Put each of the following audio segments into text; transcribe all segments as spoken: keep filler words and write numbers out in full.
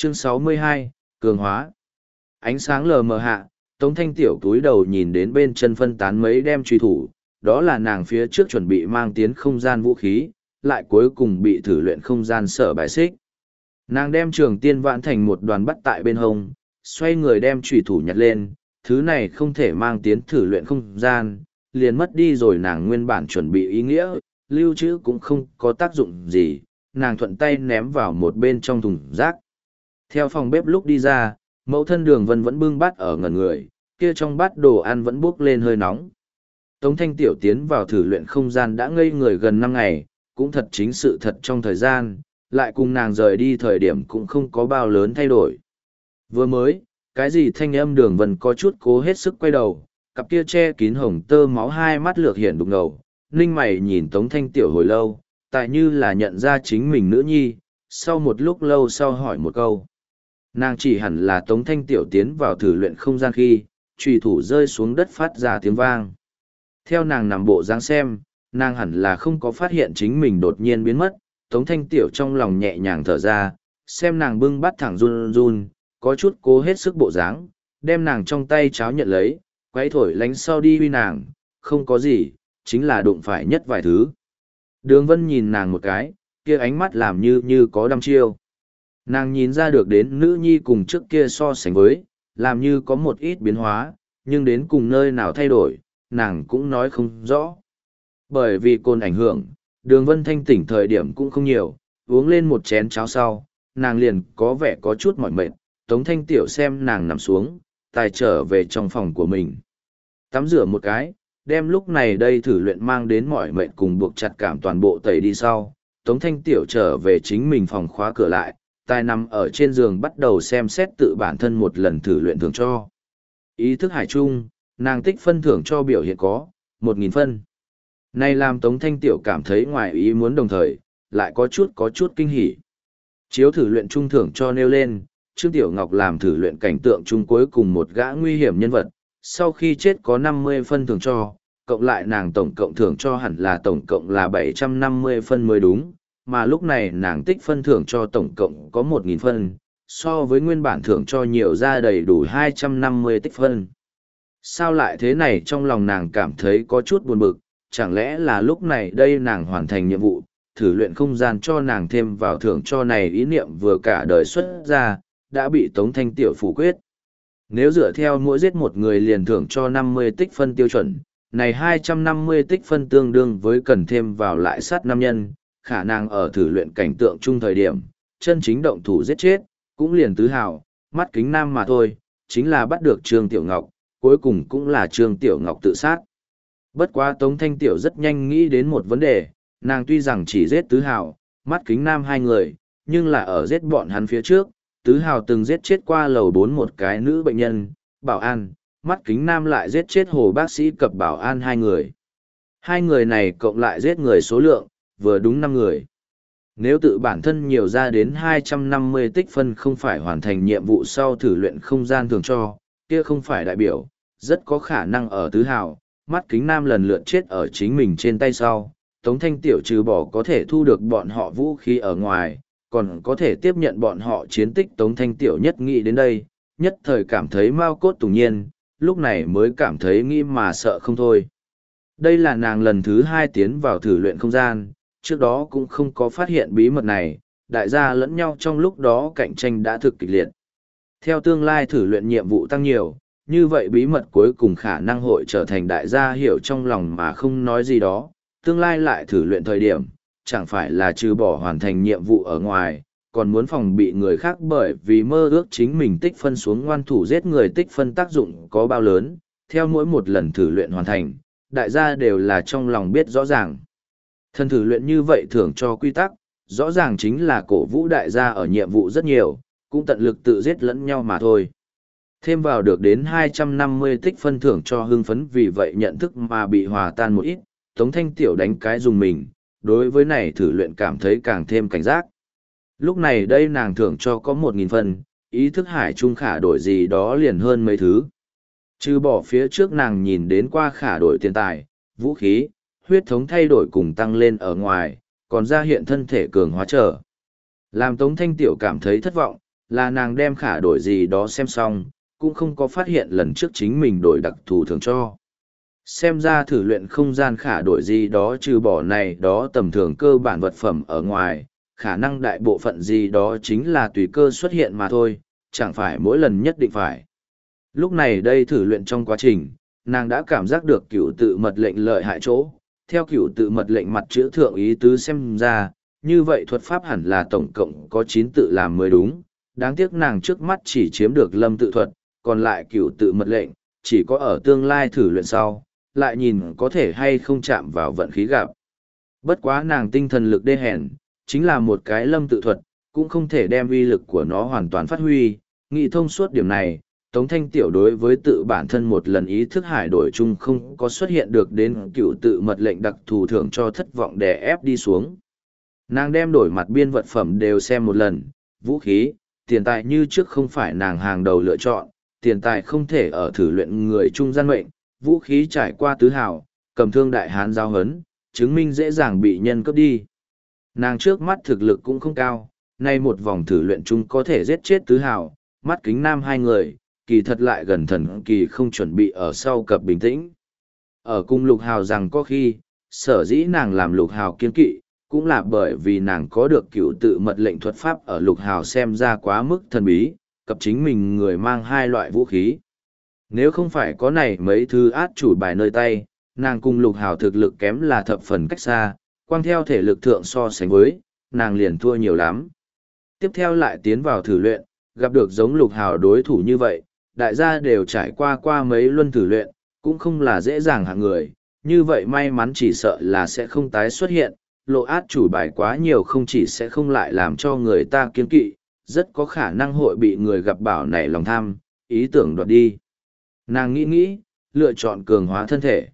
Chương sáu mươi hai, Cường hóa. Ánh sáng lờ mờ hạ, Tống Thanh Tiểu túi đầu nhìn đến bên chân phân tán mấy đem truy thủ, đó là nàng phía trước chuẩn bị mang tiến không gian vũ khí, lại cuối cùng bị thử luyện không gian sở bài xích. Nàng đem trường tiên vãn thành một đoàn bắt tại bên hông, xoay người đem truy thủ nhặt lên, thứ này không thể mang tiến thử luyện không gian, liền mất đi rồi nàng nguyên bản chuẩn bị ý nghĩa, lưu trữ cũng không có tác dụng gì, nàng thuận tay ném vào một bên trong thùng rác. Theo phòng bếp lúc đi ra, mẫu thân Đường Vân vẫn bưng bát ở ngẩn người, kia trong bát đồ ăn vẫn bốc lên hơi nóng. Tống Thanh Tiểu tiến vào thử luyện không gian đã ngây người gần năm ngày, cũng thật chính sự thật trong thời gian, lại cùng nàng rời đi thời điểm cũng không có bao lớn thay đổi. Vừa mới, cái gì thanh âm Đường Vân có chút cố hết sức quay đầu, cặp kia che kín hồng tơ máu hai mắt lược hiện đục ngầu, ninh mày nhìn Tống Thanh Tiểu hồi lâu, tại như là nhận ra chính mình nữ nhi, sau một lúc lâu sau hỏi một câu. Nàng chỉ hẳn là Tống Thanh Tiểu tiến vào thử luyện không gian khi, trùy thủ rơi xuống đất phát ra tiếng vang. Theo nàng nằm bộ dáng xem, nàng hẳn là không có phát hiện chính mình đột nhiên biến mất, Tống Thanh Tiểu trong lòng nhẹ nhàng thở ra, xem nàng bưng bắt thẳng run run, có chút cố hết sức bộ dáng, đem nàng trong tay cháo nhận lấy, quấy thổi lánh sau đi huy nàng, không có gì, chính là đụng phải nhất vài thứ. Đường Vân nhìn nàng một cái, kia ánh mắt làm như như có đăm chiêu. Nàng nhìn ra được đến nữ nhi cùng trước kia so sánh với, làm như có một ít biến hóa, nhưng đến cùng nơi nào thay đổi, nàng cũng nói không rõ. Bởi vì cồn ảnh hưởng, Đường Vân thanh tỉnh thời điểm cũng không nhiều, uống lên một chén cháo sau, nàng liền có vẻ có chút mỏi mệt, Tống Thanh Tiểu xem nàng nằm xuống, tài trở về trong phòng của mình. Tắm rửa một cái, đem lúc này đây thử luyện mang đến mỏi mệt cùng buộc chặt cảm toàn bộ tẩy đi sau, Tống Thanh Tiểu trở về chính mình phòng khóa cửa lại, tài nằm ở trên giường bắt đầu xem xét tự bản thân một lần thử luyện thưởng cho. Ý thức hải chung, nàng tích phân thưởng cho biểu hiện có một nghìn phân. Này làm Tống Thanh Tiểu cảm thấy ngoài ý muốn đồng thời, lại có chút có chút kinh hỉ. Chiếu thử luyện trung thưởng cho nêu lên, Trương Tiểu Ngọc làm thử luyện cảnh tượng chung cuối cùng một gã nguy hiểm nhân vật, sau khi chết có năm mươi phân thưởng cho, cộng lại nàng tổng cộng thưởng cho hẳn là tổng cộng là bảy trăm năm mươi phân mới đúng, mà lúc này nàng tích phân thưởng cho tổng cộng có một nghìn phân, so với nguyên bản thưởng cho nhiều ra đầy đủ hai trăm năm mươi tích phân. Sao lại thế này, trong lòng nàng cảm thấy có chút buồn bực, chẳng lẽ là lúc này đây nàng hoàn thành nhiệm vụ, thử luyện không gian cho nàng thêm vào thưởng cho này ý niệm vừa cả đời xuất ra, đã bị Tống Thanh Tiểu phủ quyết. Nếu dựa theo mỗi giết một người liền thưởng cho năm mươi tích phân tiêu chuẩn, này hai trăm năm mươi tích phân tương đương với cần thêm vào lại sát năm nhân, khả năng ở thử luyện cảnh tượng chung thời điểm, chân chính động thủ giết chết, cũng liền tứ hào, mắt kính nam mà thôi, chính là bắt được Trương Tiểu Ngọc, cuối cùng cũng là Trương Tiểu Ngọc tự sát. Bất quá Tống Thanh Tiểu rất nhanh nghĩ đến một vấn đề, nàng tuy rằng chỉ giết tứ hào, mắt kính nam hai người, nhưng là ở giết bọn hắn phía trước, tứ hào từng giết chết qua lầu bốn một cái nữ bệnh nhân, bảo an, mắt kính nam lại giết chết hồ bác sĩ cập bảo an hai người. Hai người này cộng lại giết người số lượng, vừa đúng năm người. Nếu tự bản thân nhiều ra đến hai trăm năm mươi tích phân không phải hoàn thành nhiệm vụ sau thử luyện không gian thường cho, kia không phải đại biểu, rất có khả năng ở tứ hào, mắt kính nam lần lượt chết ở chính mình trên tay sau. Tống Thanh Tiểu trừ bỏ có thể thu được bọn họ vũ khí ở ngoài, còn có thể tiếp nhận bọn họ chiến tích. Tống Thanh Tiểu nhất nghĩ đến đây, nhất thời cảm thấy mau cốt tùng nhiên, lúc này mới cảm thấy nghĩ mà sợ không thôi. Đây là nàng lần thứ hai tiến vào thử luyện không gian, trước đó cũng không có phát hiện bí mật này, đại gia lẫn nhau trong lúc đó cạnh tranh đã thực kịch liệt. Theo tương lai thử luyện nhiệm vụ tăng nhiều, như vậy bí mật cuối cùng khả năng hội trở thành đại gia hiểu trong lòng mà không nói gì đó, tương lai lại thử luyện thời điểm, chẳng phải là trừ bỏ hoàn thành nhiệm vụ ở ngoài, còn muốn phòng bị người khác bởi vì mơ ước chính mình tích phân xuống ngoan thủ giết người tích phân tác dụng có bao lớn, theo mỗi một lần thử luyện hoàn thành, đại gia đều là trong lòng biết rõ ràng. Thân thử luyện như vậy thưởng cho quy tắc, rõ ràng chính là cổ vũ đại gia ở nhiệm vụ rất nhiều, cũng tận lực tự giết lẫn nhau mà thôi. Thêm vào được đến hai trăm năm mươi tích phân thưởng cho hưng phấn, vì vậy nhận thức mà bị hòa tan một ít, Tống Thanh Tiểu đánh cái dùng mình, đối với này thử luyện cảm thấy càng thêm cảnh giác. Lúc này đây nàng thưởng cho có một nghìn phân, ý thức hải trung khả đổi gì đó liền hơn mấy thứ. Trừ bỏ phía trước nàng nhìn đến qua khả đổi tiền tài, vũ khí, huyết thống thay đổi cùng tăng lên ở ngoài, còn ra hiện thân thể cường hóa trở. Làm Tống Thanh Tiểu cảm thấy thất vọng, là nàng đem khả đổi gì đó xem xong, cũng không có phát hiện lần trước chính mình đổi đặc thù thường cho. Xem ra thử luyện không gian khả đổi gì đó trừ bỏ này đó tầm thường cơ bản vật phẩm ở ngoài, khả năng đại bộ phận gì đó chính là tùy cơ xuất hiện mà thôi, chẳng phải mỗi lần nhất định phải. Lúc này đây thử luyện trong quá trình, nàng đã cảm giác được cửu tự mật lệnh lợi hại chỗ, theo cửu tự mật lệnh mặt chữ thượng ý tứ xem ra, như vậy thuật pháp hẳn là tổng cộng có chín tự làm mới đúng, đáng tiếc nàng trước mắt chỉ chiếm được lâm tự thuật, còn lại cửu tự mật lệnh, chỉ có ở tương lai thử luyện sau, lại nhìn có thể hay không chạm vào vận khí gặp. Bất quá nàng tinh thần lực đê hèn, chính là một cái lâm tự thuật, cũng không thể đem uy lực của nó hoàn toàn phát huy, nghĩ thông suốt điểm này. Tống Thanh Tiểu đối với tự bản thân một lần ý thức hải đổi chung không có xuất hiện được đến cựu tự mật lệnh đặc thù thưởng cho thất vọng đè ép đi xuống. Nàng đem đổi mặt biên vật phẩm đều xem một lần, vũ khí, tiền tài như trước không phải nàng hàng đầu lựa chọn, tiền tài không thể ở thử luyện người trung gian mệnh, vũ khí trải qua tứ hào, cầm thương đại hán giao hấn, chứng minh dễ dàng bị nhân cướp đi. Nàng trước mắt thực lực cũng không cao, nay một vòng thử luyện chung có thể giết chết tứ hào, mắt kính nam hai người, kỳ thật lại gần thần kỳ không chuẩn bị ở sau cập bình tĩnh. Ở cung lục hào rằng có khi, sở dĩ nàng làm lục hào kiên kỵ, cũng là bởi vì nàng có được cựu tự mật lệnh thuật pháp ở lục hào xem ra quá mức thần bí, cập chính mình người mang hai loại vũ khí. Nếu không phải có này mấy thứ át chủ bài nơi tay, nàng cùng lục hào thực lực kém là thập phần cách xa, quang theo thể lực thượng so sánh với, nàng liền thua nhiều lắm. Tiếp theo lại tiến vào thử luyện, gặp được giống lục hào đối thủ như vậy, đại gia đều trải qua qua mấy luân thử luyện, cũng không là dễ dàng hạng người, như vậy may mắn chỉ sợ là sẽ không tái xuất hiện, lộ át chủ bài quá nhiều không chỉ sẽ không lại làm cho người ta kiên kỵ, rất có khả năng hội bị người gặp bảo nảy lòng tham, ý tưởng đoạt đi. Nàng nghĩ nghĩ, lựa chọn cường hóa thân thể.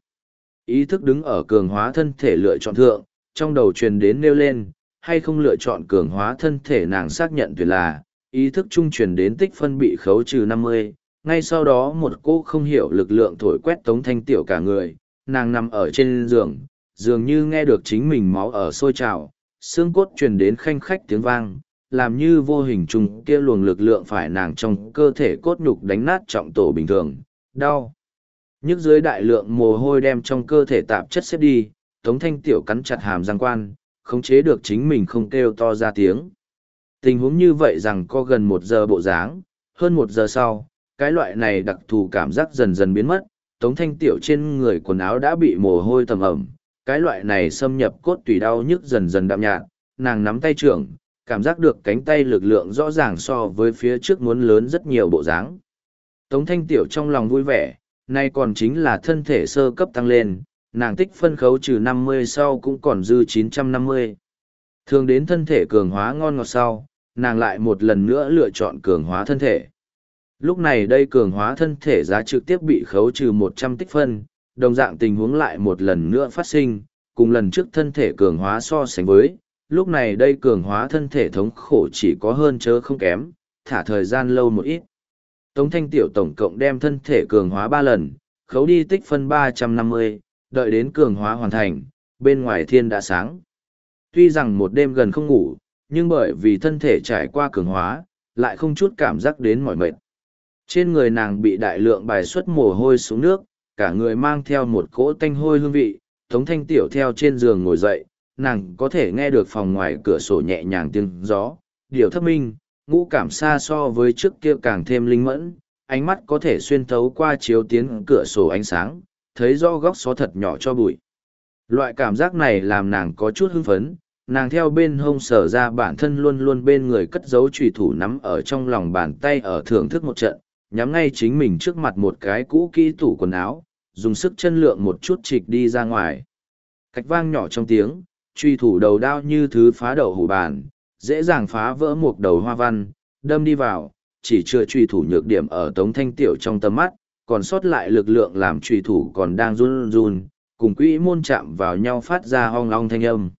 Ý thức đứng ở cường hóa thân thể lựa chọn thượng, trong đầu truyền đến nêu lên, hay không lựa chọn cường hóa thân thể nàng xác nhận tuyệt là, ý thức trung truyền đến tích phân bị khấu trừ năm mươi, ngay sau đó một cô không hiểu lực lượng thổi quét Tống Thanh Tiểu cả người, nàng nằm ở trên giường, dường như nghe được chính mình máu ở sôi trào, xương cốt truyền đến khanh khách tiếng vang, làm như vô hình trùng kia luồng lực lượng phải nàng trong cơ thể cốt nhục đánh nát trọng tổ bình thường, đau. Nhức dưới đại lượng mồ hôi đem trong cơ thể tạp chất xếp đi, Tống Thanh Tiểu cắn chặt hàm răng quan, khống chế được chính mình không kêu to ra tiếng. Tình huống như vậy rằng có gần một giờ bộ dáng, hơn một giờ sau, cái loại này đặc thù cảm giác dần dần biến mất, Tống Thanh Tiểu trên người quần áo đã bị mồ hôi tầm ẩm, cái loại này xâm nhập cốt tủy đau nhức dần dần đạm nhạt, nàng nắm tay trưởng, cảm giác được cánh tay lực lượng rõ ràng so với phía trước muốn lớn rất nhiều bộ dáng. Tống Thanh Tiểu trong lòng vui vẻ, nay còn chính là thân thể sơ cấp tăng lên, nàng tích phân khấu trừ năm mươi sau cũng còn dư chín trăm năm mươi. Thường đến thân thể cường hóa ngon ngọt sau, nàng lại một lần nữa lựa chọn cường hóa thân thể. Lúc này đây cường hóa thân thể giá trực tiếp bị khấu trừ một trăm tích phân, đồng dạng tình huống lại một lần nữa phát sinh, cùng lần trước thân thể cường hóa so sánh với, lúc này đây cường hóa thân thể thống khổ chỉ có hơn chớ không kém, thả thời gian lâu một ít. Tống Thanh Tiểu tổng cộng đem thân thể cường hóa ba lần, khấu đi tích phân ba trăm năm mươi, đợi đến cường hóa hoàn thành, bên ngoài thiên đã sáng. Tuy rằng một đêm gần không ngủ, nhưng bởi vì thân thể trải qua cường hóa, lại không chút cảm giác đến mỏi mệt. Trên người nàng bị đại lượng bài xuất mồ hôi xuống nước, cả người mang theo một cỗ tanh hôi hương vị, Tống Thanh Tiểu theo trên giường ngồi dậy, nàng có thể nghe được phòng ngoài cửa sổ nhẹ nhàng tiếng gió, điều thấp minh, ngũ cảm xa so với trước kia càng thêm linh mẫn, ánh mắt có thể xuyên thấu qua chiếu tiến cửa sổ ánh sáng, thấy rõ góc xó thật nhỏ cho bụi. Loại cảm giác này làm nàng có chút hưng phấn, nàng theo bên hông sở ra bản thân luôn luôn bên người cất giấu trùy thủ nắm ở trong lòng bàn tay ở thưởng thức một trận, nhắm ngay chính mình trước mặt một cái cũ kỹ tủ quần áo, dùng sức chân lượng một chút trịch đi ra ngoài. Cách vang nhỏ trong tiếng, truy thủ đầu đao như thứ phá đậu hủ bàn, dễ dàng phá vỡ một đầu hoa văn, đâm đi vào, chỉ chưa truy thủ nhược điểm ở Tống Thanh Tiểu trong tầm mắt, còn sót lại lực lượng làm truy thủ còn đang run run, cùng quỹ môn chạm vào nhau phát ra ong ong thanh âm.